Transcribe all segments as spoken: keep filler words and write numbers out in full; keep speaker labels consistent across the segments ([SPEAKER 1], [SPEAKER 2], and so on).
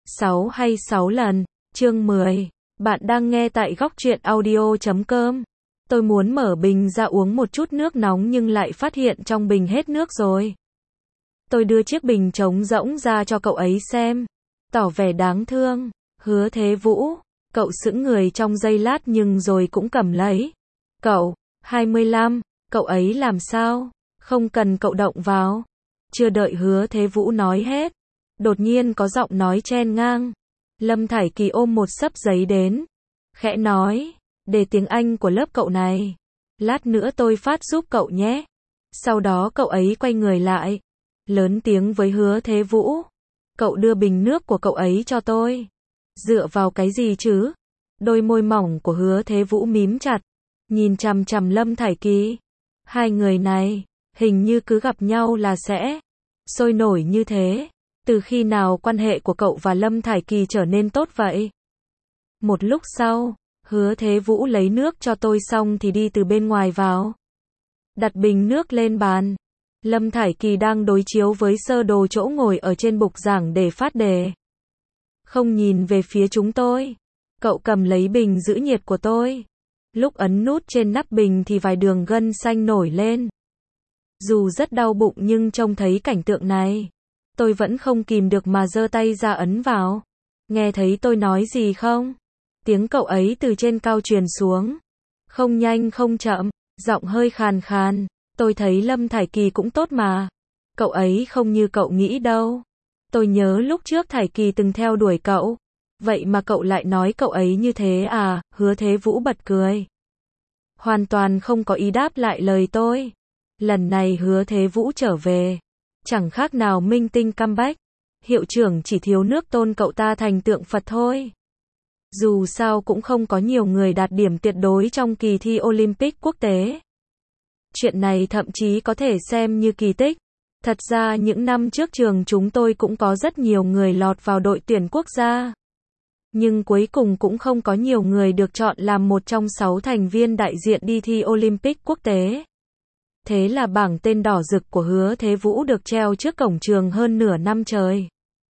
[SPEAKER 1] sáu hay sáu lần, chương mười. Bạn đang nghe tại góc truyện audio chấm com. Tôi muốn mở bình ra uống một chút nước nóng nhưng lại phát hiện trong bình hết nước rồi. Tôi đưa chiếc bình trống rỗng ra cho cậu ấy xem, tỏ vẻ đáng thương. Hứa Thế Vũ, cậu sững người trong giây lát nhưng rồi cũng cầm lấy. Cậu, hai mươi lăm, cậu ấy làm sao? Không cần cậu động vào. Chưa đợi Hứa Thế Vũ nói hết, đột nhiên có giọng nói chen ngang. Lâm Thải Kỳ ôm một xấp giấy đến, khẽ nói, đề tiếng Anh của lớp cậu này, lát nữa tôi phát giúp cậu nhé. Sau đó cậu ấy quay người lại, lớn tiếng với Hứa Thế Vũ, cậu đưa bình nước của cậu ấy cho tôi. Dựa vào cái gì chứ? Đôi môi mỏng của Hứa Thế Vũ mím chặt, nhìn chằm chằm Lâm Thải Kỳ. Hai người này, hình như cứ gặp nhau là sẽ sôi nổi như thế. Từ khi nào quan hệ của cậu và Lâm Thải Kỳ trở nên tốt vậy? Một lúc sau, Hứa Thế Vũ lấy nước cho tôi xong thì đi từ bên ngoài vào, đặt bình nước lên bàn. Lâm Thải Kỳ đang đối chiếu với sơ đồ chỗ ngồi ở trên bục giảng để phát đề, không nhìn về phía chúng tôi. Cậu cầm lấy bình giữ nhiệt của tôi. Lúc ấn nút trên nắp bình thì vài đường gân xanh nổi lên. Dù rất đau bụng nhưng trông thấy cảnh tượng này, tôi vẫn không kìm được mà giơ tay ra ấn vào. Nghe thấy tôi nói gì không? Tiếng cậu ấy từ trên cao truyền xuống, không nhanh không chậm, giọng hơi khàn khàn. Tôi thấy Lâm Thải Kỳ cũng tốt mà. Cậu ấy không như cậu nghĩ đâu. Tôi nhớ lúc trước Thải Kỳ từng theo đuổi cậu. Vậy mà cậu lại nói cậu ấy như thế à? Hứa Thế Vũ bật cười, hoàn toàn không có ý đáp lại lời tôi. Lần này Hứa Thế Vũ trở về, chẳng khác nào minh tinh comeback. Hiệu trưởng chỉ thiếu nước tôn cậu ta thành tượng Phật thôi. Dù sao cũng không có nhiều người đạt điểm tuyệt đối trong kỳ thi Olympic quốc tế. Chuyện này thậm chí có thể xem như kỳ tích. Thật ra những năm trước trường chúng tôi cũng có rất nhiều người lọt vào đội tuyển quốc gia. Nhưng cuối cùng cũng không có nhiều người được chọn làm một trong sáu thành viên đại diện đi thi Olympic quốc tế. Thế là bảng tên đỏ rực của Hứa Thế Vũ được treo trước cổng trường hơn nửa năm trời.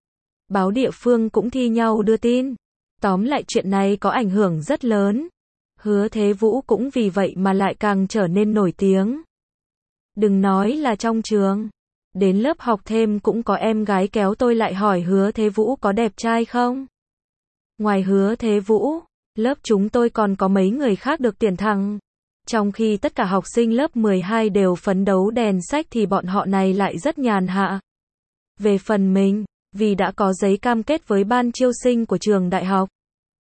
[SPEAKER 1] Báo địa phương cũng thi nhau đưa tin. Tóm lại chuyện này có ảnh hưởng rất lớn. Hứa Thế Vũ cũng vì vậy mà lại càng trở nên nổi tiếng. Đừng nói là trong trường, đến lớp học thêm cũng có em gái kéo tôi lại hỏi Hứa Thế Vũ có đẹp trai không. Ngoài Hứa Thế Vũ, lớp chúng tôi còn có mấy người khác được tuyển thẳng. Trong khi tất cả học sinh lớp mười hai đều phấn đấu đèn sách thì bọn họ này lại rất nhàn hạ. Về phần mình, vì đã có giấy cam kết với ban chiêu sinh của trường đại học,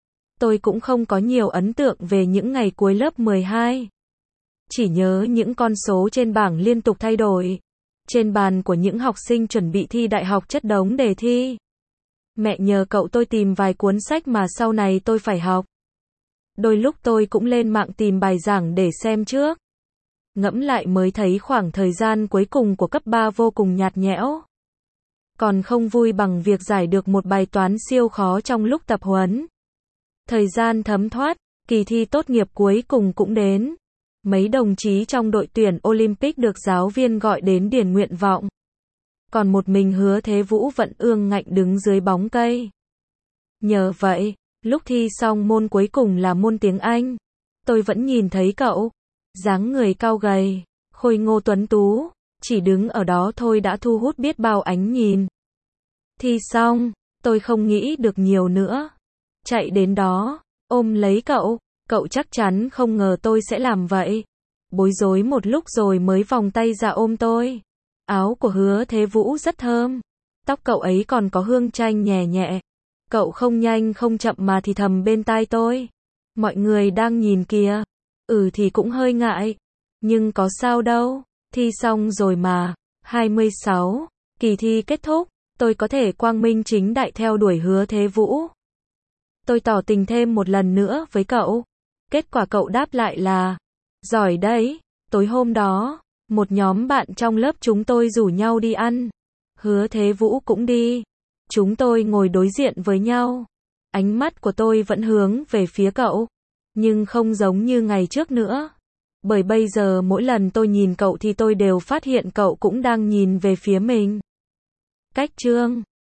[SPEAKER 1] tôi cũng không có nhiều ấn tượng về những ngày cuối lớp mười hai. Chỉ nhớ những con số trên bảng liên tục thay đổi. Trên bàn của những học sinh chuẩn bị thi đại học chất đống đề thi. Mẹ nhờ cậu tôi tìm vài cuốn sách mà sau này tôi phải học. Đôi lúc tôi cũng lên mạng tìm bài giảng để xem trước. Ngẫm lại mới thấy khoảng thời gian cuối cùng của cấp ba vô cùng nhạt nhẽo. Còn không vui bằng việc giải được một bài toán siêu khó trong lúc tập huấn. Thời gian thấm thoát, kỳ thi tốt nghiệp cuối cùng cũng đến. Mấy đồng chí trong đội tuyển Olympic được giáo viên gọi đến điền nguyện vọng. Còn một mình Hứa Thế Vũ vẫn ương ngạnh đứng dưới bóng cây. Nhờ vậy, lúc thi xong môn cuối cùng là môn tiếng Anh, tôi vẫn nhìn thấy cậu, dáng người cao gầy, khôi ngô tuấn tú, chỉ đứng ở đó thôi đã thu hút biết bao ánh nhìn. Thi xong, tôi không nghĩ được nhiều nữa. Chạy đến đó, ôm lấy cậu, cậu chắc chắn không ngờ tôi sẽ làm vậy. Bối rối một lúc rồi mới vòng tay ra ôm tôi. Áo của Hứa Thế Vũ rất thơm, tóc cậu ấy còn có hương chanh nhẹ nhẹ. Cậu không nhanh không chậm mà thì thầm bên tai tôi, mọi người đang nhìn kìa. Ừ thì cũng hơi ngại, nhưng có sao đâu, thi xong rồi mà. hai mươi sáu, kỳ thi kết thúc, tôi có thể quang minh chính đại theo đuổi Hứa Thế Vũ. Tôi tỏ tình thêm một lần nữa với cậu. Kết quả cậu đáp lại là, giỏi đấy. Tối hôm đó, một nhóm bạn trong lớp chúng tôi rủ nhau đi ăn. Hứa Thế Vũ cũng đi. Chúng tôi ngồi đối diện với nhau. Ánh mắt của tôi vẫn hướng về phía cậu. Nhưng không giống như ngày trước nữa. Bởi bây giờ mỗi lần tôi nhìn cậu thì tôi đều phát hiện cậu cũng đang nhìn về phía mình. Cách chương